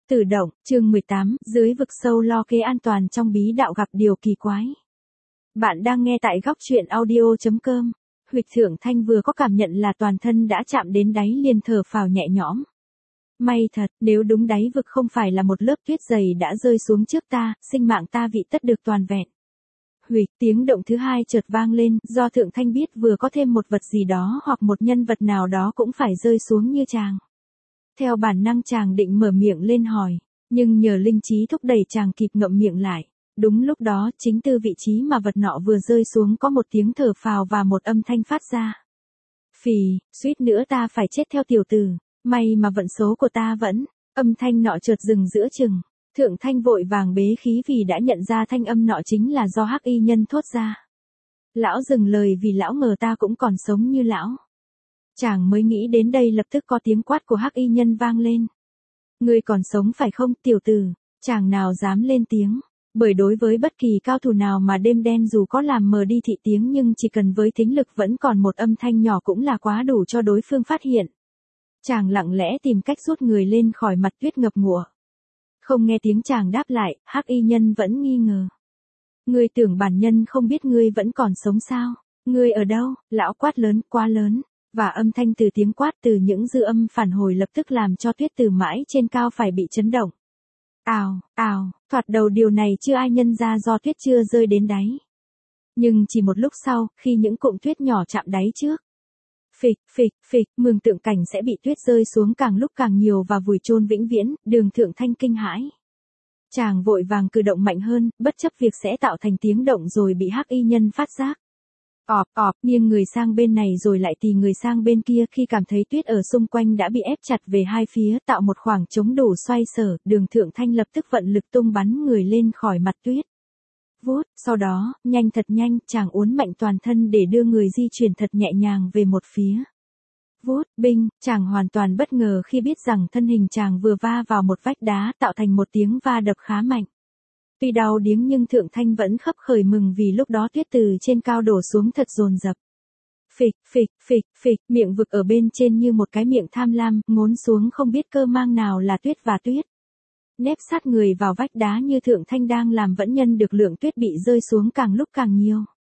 Tử động, chương 18, dưới vực sâu lo kế an toàn trong bí đạo gặp điều kỳ quái. Bạn đang nghe tại góc truyện audio.com. Huyệt Thượng Thanh vừa có cảm nhận là toàn thân đã chạm đến đáy liền thở phào nhẹ nhõm. May thật, nếu đúng đáy vực không phải là một lớp tuyết dày đã rơi xuống trước ta, sinh mạng ta vị tất được toàn vẹn. Huyệt, tiếng động thứ hai chợt vang lên, do Thượng Thanh biết vừa có thêm một vật gì đó hoặc một nhân vật nào đó cũng phải rơi xuống như chàng. Theo bản năng chàng định mở miệng lên hỏi, nhưng nhờ linh trí thúc đẩy chàng kịp ngậm miệng lại. Đúng lúc đó, chính từ vị trí mà vật nọ vừa rơi xuống có một tiếng thở phào và một âm thanh phát ra. Phì, suýt nữa ta phải chết theo tiểu tử, may mà vận số của ta vẫn, âm thanh nọ chợt dừng giữa chừng. Thượng Thanh vội vàng bế khí vì đã nhận ra thanh âm nọ chính là do Hắc Y Nhân thốt ra. Lão dừng lời vì lão ngờ ta cũng còn sống như lão. Chàng mới nghĩ đến đây lập tức có tiếng quát của Hắc Y Nhân vang lên. Ngươi còn sống phải không, tiểu tử? Chàng nào dám lên tiếng, bởi đối với bất kỳ cao thủ nào mà đêm đen dù có làm mờ đi thị tiếng nhưng chỉ cần với thính lực vẫn còn một âm thanh nhỏ cũng là quá đủ cho đối phương phát hiện. Chàng lặng lẽ tìm cách rút người lên khỏi mặt tuyết ngập ngụa. Không nghe tiếng chàng đáp lại, Hắc Y Nhân vẫn nghi ngờ. Ngươi tưởng bản nhân không biết ngươi vẫn còn sống sao? Ngươi ở đâu? Lão quát lớn, quá lớn. Và âm thanh từ tiếng quát từ những dư âm phản hồi lập tức làm cho tuyết từ mãi trên cao phải bị chấn động. Ào, ào, thoạt đầu điều này chưa ai nhận ra do tuyết chưa rơi đến đáy. Nhưng chỉ một lúc sau, khi những cụm tuyết nhỏ chạm đáy trước. Phịch, phịch, phịch, mường tượng cảnh sẽ bị tuyết rơi xuống càng lúc càng nhiều và vùi chôn vĩnh viễn, Đường Thượng Thanh kinh hãi. Chàng vội vàng cử động mạnh hơn, bất chấp việc sẽ tạo thành tiếng động rồi bị Hắc Y Nhân phát giác. Ọp ọp, nghiêng người sang bên này rồi lại tì người sang bên kia khi cảm thấy tuyết ở xung quanh đã bị ép chặt về hai phía tạo một khoảng trống đủ xoay sở, Đường Thượng Thanh lập tức vận lực tung bắn người lên khỏi mặt tuyết. Vút, sau đó, nhanh thật nhanh, chàng uốn mạnh toàn thân để đưa người di chuyển thật nhẹ nhàng về một phía. Vút, binh, chàng hoàn toàn bất ngờ khi biết rằng thân hình chàng vừa va vào một vách đá tạo thành một tiếng va đập khá mạnh. Tuy đau điếng nhưng Thượng Thanh vẫn khấp khởi mừng vì lúc đó tuyết từ trên cao đổ xuống thật dồn dập. Phịch, phịch, phịch, phịch, miệng vực ở bên trên như một cái miệng tham lam, ngốn xuống không biết cơ mang nào là tuyết và tuyết. Nép sát người vào vách đá như Thượng Thanh đang làm vẫn nhân được lượng tuyết bị rơi xuống càng lúc càng nhiều.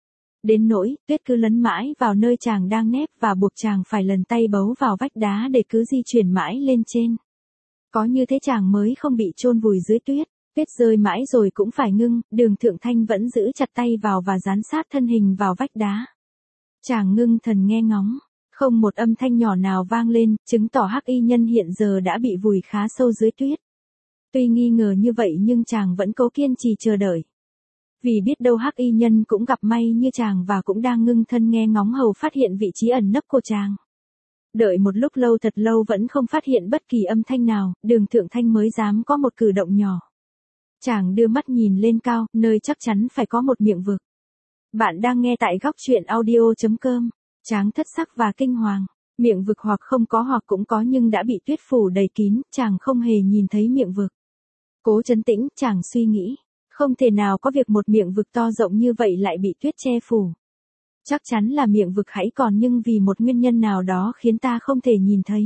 Đến nỗi, tuyết cứ lấn mãi vào nơi chàng đang nép và buộc chàng phải lần tay bấu vào vách đá để cứ di chuyển mãi lên trên. Có như thế chàng mới không bị chôn vùi dưới tuyết. Tuyết rơi mãi rồi cũng phải ngưng, Đường Thượng Thanh vẫn giữ chặt tay vào và dán sát thân hình vào vách đá. Chàng ngưng thần nghe ngóng, không một âm thanh nhỏ nào vang lên, chứng tỏ Hắc Y Nhân hiện giờ đã bị vùi khá sâu dưới tuyết. Tuy nghi ngờ như vậy nhưng chàng vẫn cố kiên trì chờ đợi. Vì biết đâu Hắc Y Nhân cũng gặp may như chàng và cũng đang ngưng thân nghe ngóng hầu phát hiện vị trí ẩn nấp của chàng. Đợi một lúc lâu thật lâu vẫn không phát hiện bất kỳ âm thanh nào, Đường Thượng Thanh mới dám có một cử động nhỏ. Chàng đưa mắt nhìn lên cao, nơi chắc chắn phải có một miệng vực. Bạn đang nghe tại góc truyện audio.com. Chàng thất sắc và kinh hoàng. Miệng vực hoặc không có hoặc cũng có nhưng đã bị tuyết phủ đầy kín, chàng không hề nhìn thấy miệng vực. Cố trấn tĩnh, chàng suy nghĩ. Không thể nào có việc một miệng vực to rộng như vậy lại bị tuyết che phủ. Chắc chắn là miệng vực hãy còn nhưng vì một nguyên nhân nào đó khiến ta không thể nhìn thấy.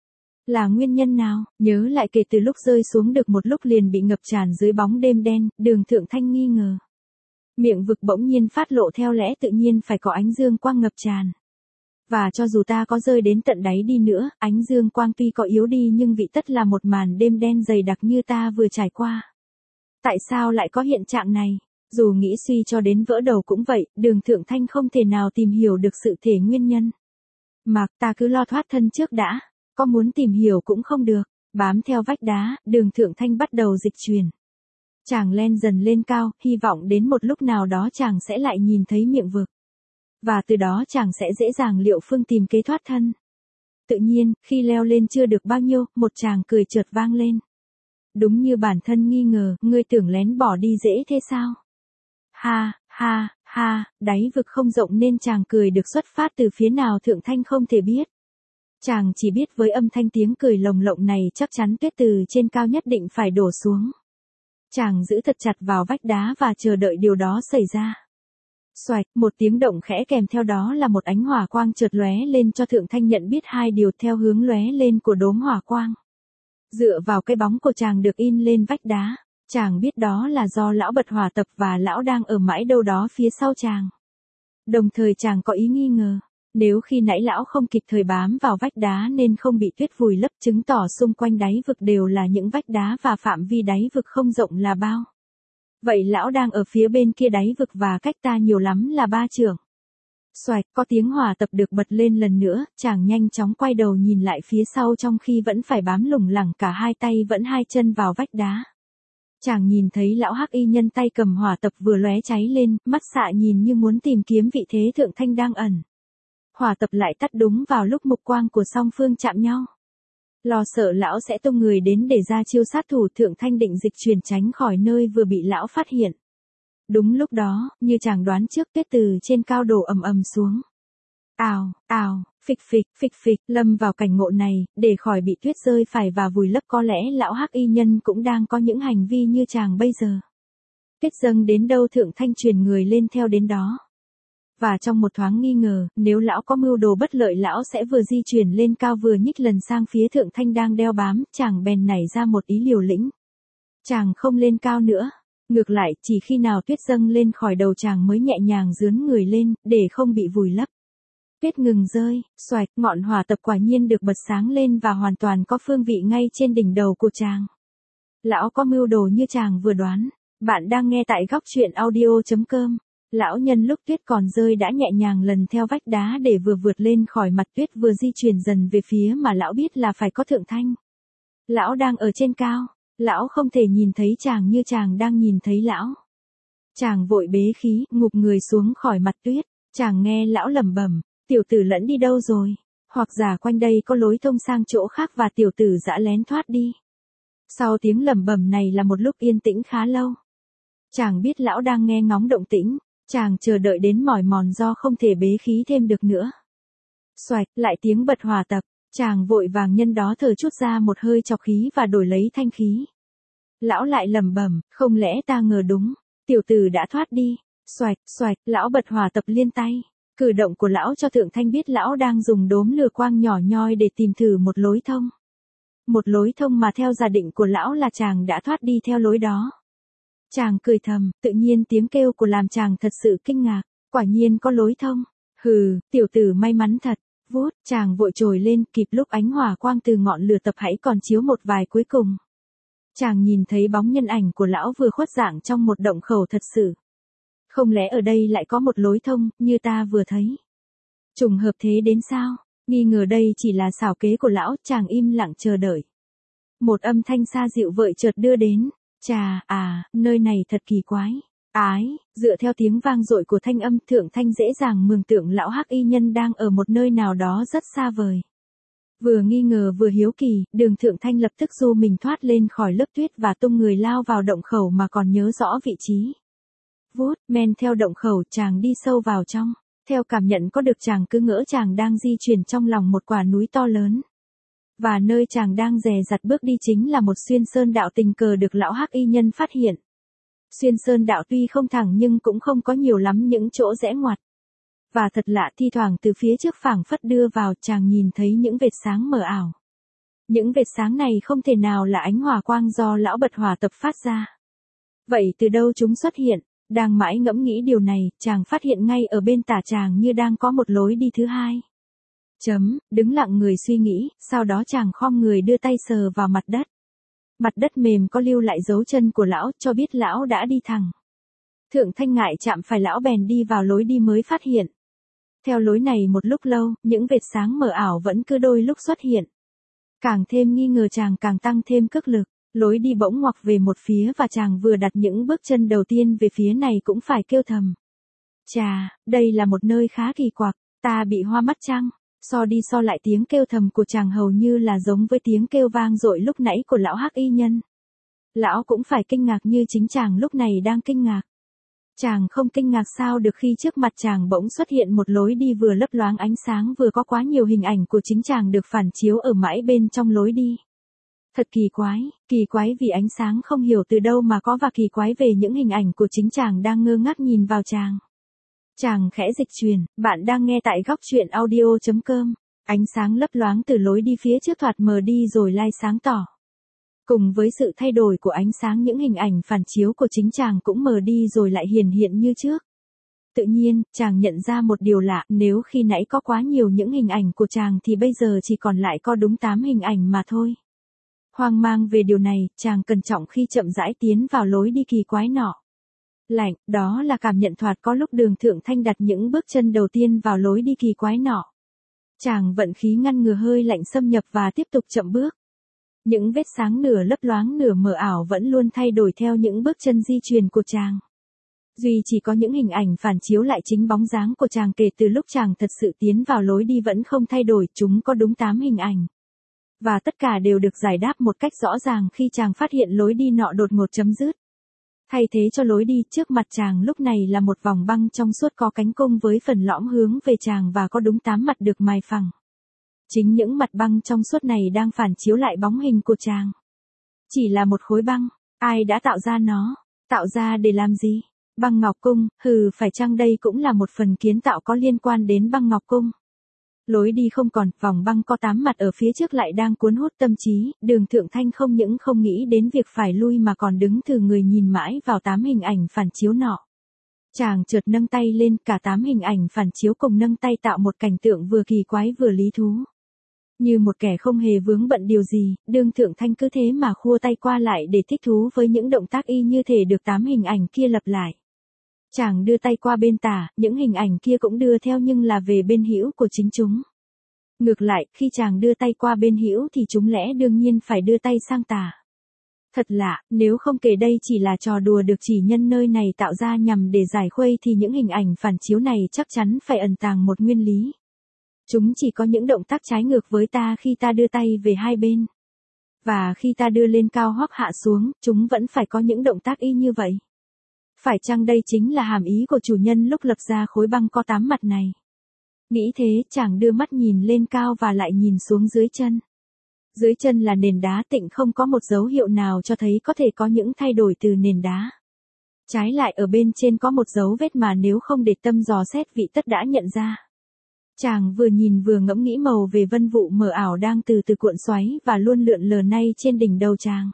Là nguyên nhân nào? Nhớ lại kể từ lúc rơi xuống được một lúc liền bị ngập tràn dưới bóng đêm đen, Đường Thượng Thanh nghi ngờ. Miệng vực bỗng nhiên phát lộ theo lẽ tự nhiên phải có ánh dương quang ngập tràn. Và cho dù ta có rơi đến tận đáy đi nữa, ánh dương quang tuy có yếu đi nhưng vị tất là một màn đêm đen dày đặc như ta vừa trải qua. Tại sao lại có hiện trạng này? Dù nghĩ suy cho đến vỡ đầu cũng vậy, Đường Thượng Thanh không thể nào tìm hiểu được sự thể nguyên nhân. Mặc ta cứ lo thoát thân trước đã. Có muốn tìm hiểu cũng không được, bám theo vách đá, Đường Thượng Thanh bắt đầu dịch chuyển. Chàng len dần lên cao, hy vọng đến một lúc nào đó chàng sẽ lại nhìn thấy miệng vực. Và từ đó chàng sẽ dễ dàng liệu phương tìm kế thoát thân. Tự nhiên, khi leo lên chưa được bao nhiêu, một chàng cười chợt vang lên. Đúng như bản thân nghi ngờ, ngươi tưởng lén bỏ đi dễ thế sao? Ha, ha, ha, đáy vực không rộng nên chàng cười được xuất phát từ phía nào Thượng Thanh không thể biết. Chàng chỉ biết với âm thanh tiếng cười lồng lộng này chắc chắn tuyết từ trên cao nhất định phải đổ xuống. Chàng giữ thật chặt vào vách đá và chờ đợi điều đó xảy ra. Xoạch, một tiếng động khẽ kèm theo đó là một ánh hỏa quang chợt lóe lên cho Thượng Thanh nhận biết hai điều theo hướng lóe lên của đốm hỏa quang. Dựa vào cái bóng của chàng được in lên vách đá, chàng biết đó là do lão bật hỏa tập và lão đang ở mãi đâu đó phía sau chàng. Đồng thời chàng có ý nghi ngờ, nếu khi nãy lão không kịp thời bám vào vách đá nên không bị tuyết vùi lấp, chứng tỏ xung quanh đáy vực đều là những vách đá và phạm vi đáy vực không rộng là bao. Vậy lão đang ở phía bên kia đáy vực và cách ta nhiều lắm là 3 trượng. Xoạch, có tiếng hỏa tập được bật lên lần nữa, chàng nhanh chóng quay đầu nhìn lại phía sau trong khi vẫn phải bám lủng lẳng cả hai tay vẫn hai chân vào vách đá. Chàng nhìn thấy lão hắc y nhân tay cầm hỏa tập vừa lóe cháy lên, mắt xạ nhìn như muốn tìm kiếm vị thế Thượng Thanh đang ẩn. Hỏa tập lại tắt đúng vào lúc mục quang của song phương chạm nhau. Lo sợ lão sẽ tung người đến để ra chiêu sát thủ, Thượng Thanh định dịch chuyển tránh khỏi nơi vừa bị lão phát hiện. Đúng lúc đó, như chàng đoán trước, tuyết từ trên cao đổ ầm ầm xuống. Ào, ào, phịch phịch, lâm vào cảnh ngộ này, để khỏi bị tuyết rơi phải và vùi lấp, có lẽ lão hắc y nhân cũng đang có những hành vi như chàng bây giờ. Tuyết dâng đến đâu Thượng Thanh truyền người lên theo đến đó. Và trong một thoáng nghi ngờ, nếu lão có mưu đồ bất lợi lão sẽ vừa di chuyển lên cao vừa nhích lần sang phía Thượng Thanh đang đeo bám, chàng bèn nảy ra một ý liều lĩnh. Chàng không lên cao nữa. Ngược lại, chỉ khi nào tuyết dâng lên khỏi đầu chàng mới nhẹ nhàng dướn người lên, để không bị vùi lấp. Tuyết ngừng rơi, xoạch, ngọn hỏa tập quả nhiên được bật sáng lên và hoàn toàn có phương vị ngay trên đỉnh đầu của chàng. Lão có mưu đồ như chàng vừa đoán. Bạn đang nghe tại góc truyện audio.com. Lão nhân lúc tuyết còn rơi đã nhẹ nhàng lần theo vách đá để vừa vượt lên khỏi mặt tuyết vừa di chuyển dần về phía mà lão biết là phải có Thượng Thanh. Lão đang ở trên cao. Lão không thể nhìn thấy chàng như chàng đang nhìn thấy lão. Chàng vội bế khí, ngụp người xuống khỏi mặt tuyết. Chàng nghe lão lẩm bẩm, tiểu tử lẫn đi đâu rồi? Hoặc giả quanh đây có lối thông sang chỗ khác và tiểu tử dã lén thoát đi. Sau tiếng lẩm bẩm này là một lúc yên tĩnh khá lâu. Chàng biết lão đang nghe ngóng động tĩnh. Chàng chờ đợi đến mỏi mòn do không thể bế khí thêm được nữa. Xoạch, lại tiếng bật hỏa tập. Chàng vội vàng nhân đó thở chút ra một hơi trọc khí và đổi lấy thanh khí. Lão lại lẩm bẩm, không lẽ ta ngờ đúng, tiểu tử đã thoát đi. Xoạch, lão bật hỏa tập liên tay. Cử động của lão cho Thượng Thanh biết lão đang dùng đốm lửa quang nhỏ nhoi để tìm thử một lối thông. Một lối thông mà theo giả định của lão là chàng đã thoát đi theo lối đó. Chàng cười thầm, tự nhiên tiếng kêu của làm chàng thật sự kinh ngạc, quả nhiên có lối thông. Hừ, tiểu tử may mắn thật. Vút, chàng vội trồi lên, kịp lúc ánh hỏa quang từ ngọn lửa tập hãy còn chiếu một vài cuối cùng. Chàng nhìn thấy bóng nhân ảnh của lão vừa khuất dạng trong một động khẩu thật sự. Không lẽ ở đây lại có một lối thông, như ta vừa thấy? Trùng hợp thế đến sao? Nghi ngờ đây chỉ là xảo kế của lão, chàng im lặng chờ đợi. Một âm thanh xa dịu vợi chợt đưa đến. Chà, nơi này thật kỳ quái. Ái, dựa theo tiếng vang dội của thanh âm, Thượng Thanh dễ dàng mường tượng lão hắc y nhân đang ở một nơi nào đó rất xa vời. Vừa nghi ngờ vừa hiếu kỳ, Đường Thượng Thanh lập tức du mình thoát lên khỏi lớp tuyết và tung người lao vào động khẩu mà còn nhớ rõ vị trí. Vút, men theo động khẩu chàng đi sâu vào trong. Theo cảm nhận có được chàng cứ ngỡ chàng đang di chuyển trong lòng một quả núi to lớn. Và nơi chàng đang dè dặt bước đi chính là một xuyên sơn đạo tình cờ được lão hắc y nhân phát hiện. Xuyên sơn đạo tuy không thẳng nhưng cũng không có nhiều lắm những chỗ rẽ ngoặt. Và thật lạ, thi thoảng từ phía trước phảng phất đưa vào chàng nhìn thấy những vệt sáng mờ ảo. Những vệt sáng này không thể nào là ánh hỏa quang do lão bật hỏa tập phát ra. Vậy từ đâu chúng xuất hiện? Đang mãi ngẫm nghĩ điều này, chàng phát hiện ngay ở bên tả chàng như đang có một lối đi thứ hai. Đứng lặng người suy nghĩ, sau đó chàng khom người đưa tay sờ vào mặt đất. Mặt đất mềm có lưu lại dấu chân của lão, cho biết lão đã đi thẳng. Thượng Thanh ngại chạm phải lão bèn đi vào lối đi mới phát hiện. Theo lối này một lúc lâu, những vệt sáng mờ ảo vẫn cứ đôi lúc xuất hiện. Càng thêm nghi ngờ chàng càng tăng thêm cước lực, lối đi bỗng ngoặc về một phía và chàng vừa đặt những bước chân đầu tiên về phía này cũng phải kêu thầm. Chà, đây là một nơi khá kỳ quặc, ta bị hoa mắt chăng? So đi so lại tiếng kêu thầm của chàng hầu như là giống với tiếng kêu vang dội lúc nãy của lão hắc y nhân. Lão cũng phải kinh ngạc như chính chàng lúc này đang kinh ngạc. Chàng không kinh ngạc sao được khi trước mặt chàng bỗng xuất hiện một lối đi vừa lấp loáng ánh sáng vừa có quá nhiều hình ảnh của chính chàng được phản chiếu ở mãi bên trong lối đi. Thật kỳ quái vì ánh sáng không hiểu từ đâu mà có và kỳ quái về những hình ảnh của chính chàng đang ngơ ngác nhìn vào chàng. Chàng khẽ dịch chuyển, bạn đang nghe tại góc truyện audio.com. Ánh sáng lấp loáng từ lối đi phía trước thoạt mờ đi rồi lai sáng tỏ. Cùng với sự thay đổi của ánh sáng, những hình ảnh phản chiếu của chính chàng cũng mờ đi rồi lại hiển hiện như trước. Tự nhiên, chàng nhận ra một điều lạ, nếu khi nãy có quá nhiều những hình ảnh của chàng thì bây giờ chỉ còn lại có đúng 8 hình ảnh mà thôi. Hoang mang về điều này, chàng cẩn trọng khi chậm rãi tiến vào lối đi kỳ quái nọ. Lạnh, đó là cảm nhận thoạt có lúc Đường Thượng Thanh đặt những bước chân đầu tiên vào lối đi kỳ quái nọ. Chàng vận khí ngăn ngừa hơi lạnh xâm nhập và tiếp tục chậm bước. Những vết sáng nửa lấp loáng nửa mờ ảo vẫn luôn thay đổi theo những bước chân di chuyển của chàng. Duy chỉ có những hình ảnh phản chiếu lại chính bóng dáng của chàng kể từ lúc chàng thật sự tiến vào lối đi vẫn không thay đổi, chúng có đúng 8 hình ảnh. Và tất cả đều được giải đáp một cách rõ ràng khi chàng phát hiện lối đi nọ đột ngột chấm dứt. Thay thế cho lối đi, trước mặt chàng lúc này là một vòng băng trong suốt có cánh cung với phần lõm hướng về chàng và có đúng 8 mặt được mài phẳng. Chính những mặt băng trong suốt này đang phản chiếu lại bóng hình của chàng. Chỉ là một khối băng, ai đã tạo ra nó? Tạo ra để làm gì? Băng Ngọc Cung, phải chăng đây cũng là một phần kiến tạo có liên quan đến băng Ngọc Cung? Lối đi không còn, vòng băng có 8 mặt ở phía trước lại đang cuốn hút tâm trí, Đường Thượng Thanh không những không nghĩ đến việc phải lui mà còn đứng thừ người nhìn mãi vào 8 hình ảnh phản chiếu nọ. Chàng chợt nâng tay lên, cả 8 hình ảnh phản chiếu cùng nâng tay tạo một cảnh tượng vừa kỳ quái vừa lý thú. Như một kẻ không hề vướng bận điều gì, Đường Thượng Thanh cứ thế mà khua tay qua lại để thích thú với những động tác y như thể được 8 hình ảnh kia lặp lại. Chàng đưa tay qua bên tả, những hình ảnh kia cũng đưa theo nhưng là về bên hữu của chính chúng. Ngược lại, khi chàng đưa tay qua bên hữu thì chúng lẽ đương nhiên phải đưa tay sang tả. Thật lạ, nếu không kể đây chỉ là trò đùa được chỉ nhân nơi này tạo ra nhằm để giải khuây thì những hình ảnh phản chiếu này chắc chắn phải ẩn tàng một nguyên lý. Chúng chỉ có những động tác trái ngược với ta khi ta đưa tay về hai bên. Và khi ta đưa lên cao hoặc hạ xuống, chúng vẫn phải có những động tác y như vậy. Phải chăng đây chính là hàm ý của chủ nhân lúc lập ra khối băng có 8 mặt này? Nghĩ thế, chàng đưa mắt nhìn lên cao và lại nhìn xuống dưới chân. Dưới chân là nền đá tịnh, không có một dấu hiệu nào cho thấy có thể có những thay đổi từ nền đá. Trái lại ở bên trên có một dấu vết mà nếu không để tâm dò xét vị tất đã nhận ra. Chàng vừa nhìn vừa ngẫm nghĩ màu về vân vụ mờ ảo đang từ từ cuộn xoáy và luôn lượn lờ nay trên đỉnh đầu chàng.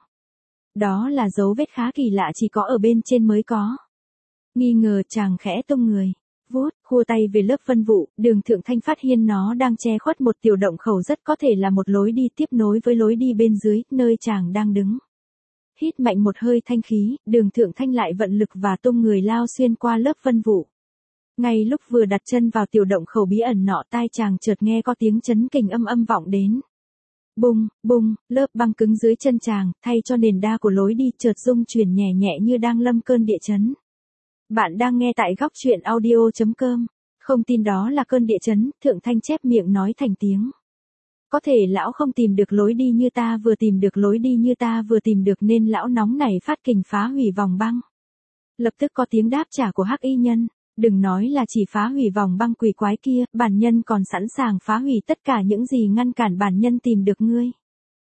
Đó là dấu vết khá kỳ lạ, chỉ có ở bên trên mới có. Nghi ngờ, chàng khẽ tung người, vuốt, khua tay về lớp vân vụ, Đường Thượng Thanh phát hiện nó đang che khuất một tiểu động khẩu rất có thể là một lối đi tiếp nối với lối đi bên dưới, nơi chàng đang đứng. Hít mạnh một hơi thanh khí, Đường Thượng Thanh lại vận lực và tung người lao xuyên qua lớp vân vụ. Ngay lúc vừa đặt chân vào tiểu động khẩu bí ẩn nọ, tai chàng chợt nghe có tiếng chấn kình âm âm vọng đến. Bùng, bùng, lớp băng cứng dưới chân chàng, thay cho nền đa của lối đi chợt rung chuyển nhẹ nhẹ như đang lâm cơn địa chấn. Bạn đang nghe tại góc truyện audio.com. Không tin đó là cơn địa chấn, Thượng Thanh chép miệng nói thành tiếng. Có thể lão không tìm được lối đi như ta vừa tìm được lối đi như ta vừa tìm được nên lão nóng nảy phát kình phá hủy vòng băng. Lập tức có tiếng đáp trả của Hắc Y Nhân. Đừng nói là chỉ phá hủy vòng băng quỷ quái kia, bản nhân còn sẵn sàng phá hủy tất cả những gì ngăn cản bản nhân tìm được ngươi.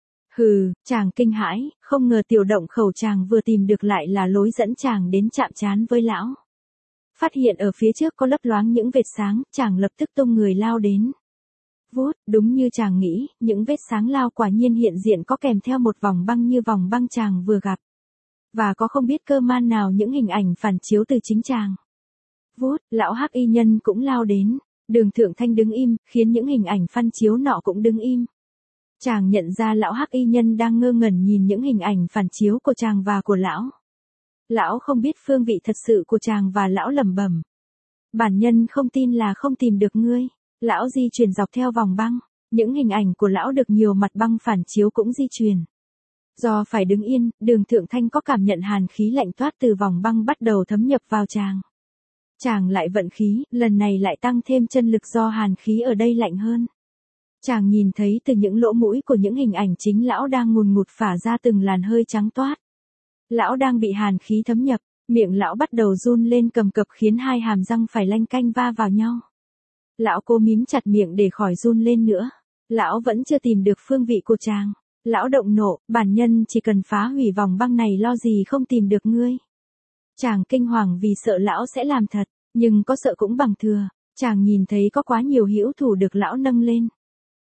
Chàng kinh hãi, không ngờ tiểu động khẩu chàng vừa tìm được lại là lối dẫn chàng đến chạm trán với lão. Phát hiện ở phía trước có lấp loáng những vệt sáng, chàng lập tức tung người lao đến. Vút, đúng như chàng nghĩ, những vết sáng lao quả nhiên hiện diện có kèm theo một vòng băng như vòng băng chàng vừa gặp. Và có không biết cơ man nào những hình ảnh phản chiếu từ chính chàng. Vút, lão Hắc Y Nhân cũng lao đến, Đường Thượng Thanh đứng im, khiến những hình ảnh phản chiếu nọ cũng đứng im. Chàng nhận ra lão Hắc Y Nhân đang ngơ ngẩn nhìn những hình ảnh phản chiếu của chàng và của lão. Lão không biết phương vị thật sự của chàng và lão lẩm bẩm. Bản nhân không tin là không tìm được ngươi. Lão di chuyển dọc theo vòng băng, những hình ảnh của lão được nhiều mặt băng phản chiếu cũng di chuyển. Do phải đứng yên, Đường Thượng Thanh có cảm nhận hàn khí lạnh toát từ vòng băng bắt đầu thấm nhập vào chàng. Chàng lại vận khí, lần này lại tăng thêm chân lực do hàn khí ở đây lạnh hơn. Chàng nhìn thấy từ những lỗ mũi của những hình ảnh chính lão đang ngùn ngụt phả ra từng làn hơi trắng toát. Lão đang bị hàn khí thấm nhập, miệng lão bắt đầu run lên cầm cập khiến hai hàm răng phải lanh canh va vào nhau. Lão cố mím chặt miệng để khỏi run lên nữa. Lão vẫn chưa tìm được phương vị của chàng. Lão động nộ, bản nhân chỉ cần phá hủy vòng băng này lo gì không tìm được ngươi. Chàng kinh hoàng vì sợ lão sẽ làm thật, nhưng có sợ cũng bằng thừa. Chàng nhìn thấy có quá nhiều hữu thủ được lão nâng lên.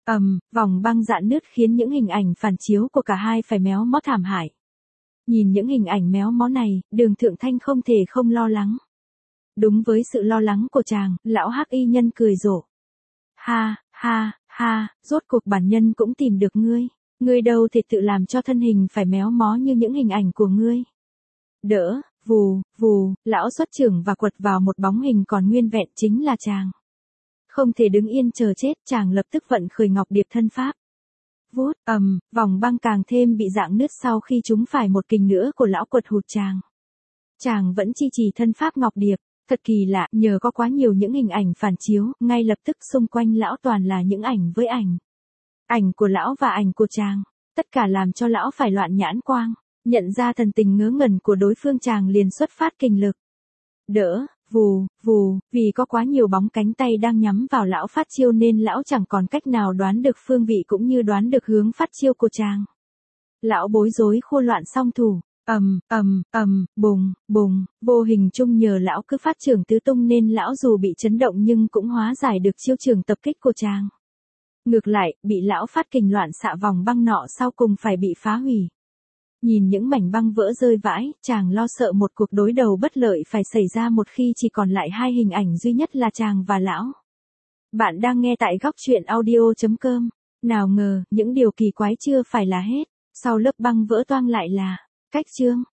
Vòng băng rạn nứt khiến những hình ảnh phản chiếu của cả hai phải méo mó thảm hại. Nhìn những hình ảnh méo mó này, Đường Thượng Thanh không thể không lo lắng. Đúng với sự lo lắng của chàng, lão hắc y nhân cười rộ. Ha, ha, ha, rốt cuộc bản nhân cũng tìm được ngươi. Ngươi đâu thể tự làm cho thân hình phải méo mó như những hình ảnh của ngươi. Đỡ, vù, vù, lão xuất chưởng và quật vào một bóng hình còn nguyên vẹn chính là chàng. Không thể đứng yên chờ chết, chàng lập tức vận khởi Ngọc Điệp thân pháp. Vút, vòng băng càng thêm bị rạn nứt sau khi chúng phải một kình nữa của lão quật hụt chàng. Chàng vẫn chi trì thân pháp Ngọc Điệp, thật kỳ lạ, nhờ có quá nhiều những hình ảnh phản chiếu, ngay lập tức xung quanh lão toàn là những ảnh với ảnh. Ảnh của lão và ảnh của chàng, tất cả làm cho lão phải loạn nhãn quang, nhận ra thần tình ngớ ngẩn của đối phương, chàng liền xuất phát kình lực. Đỡ, vù, vù, vì có quá nhiều bóng cánh tay đang nhắm vào lão phát chiêu nên lão chẳng còn cách nào đoán được phương vị cũng như đoán được hướng phát chiêu của chàng. Lão bối rối khô loạn song thủ, bùng, bùng, vô hình chung nhờ lão cứ phát trưởng tứ tung nên lão dù bị chấn động nhưng cũng hóa giải được chiêu trường tập kích của chàng. Ngược lại, bị lão phát kình loạn xạ vòng băng nọ sau cùng phải bị phá hủy. Nhìn những mảnh băng vỡ rơi vãi, chàng lo sợ một cuộc đối đầu bất lợi phải xảy ra một khi chỉ còn lại hai hình ảnh duy nhất là chàng và lão. Bạn đang nghe tại góc truyện audio.com. Nào ngờ, những điều kỳ quái chưa phải là hết. Sau lớp băng vỡ toang lại là cách chương.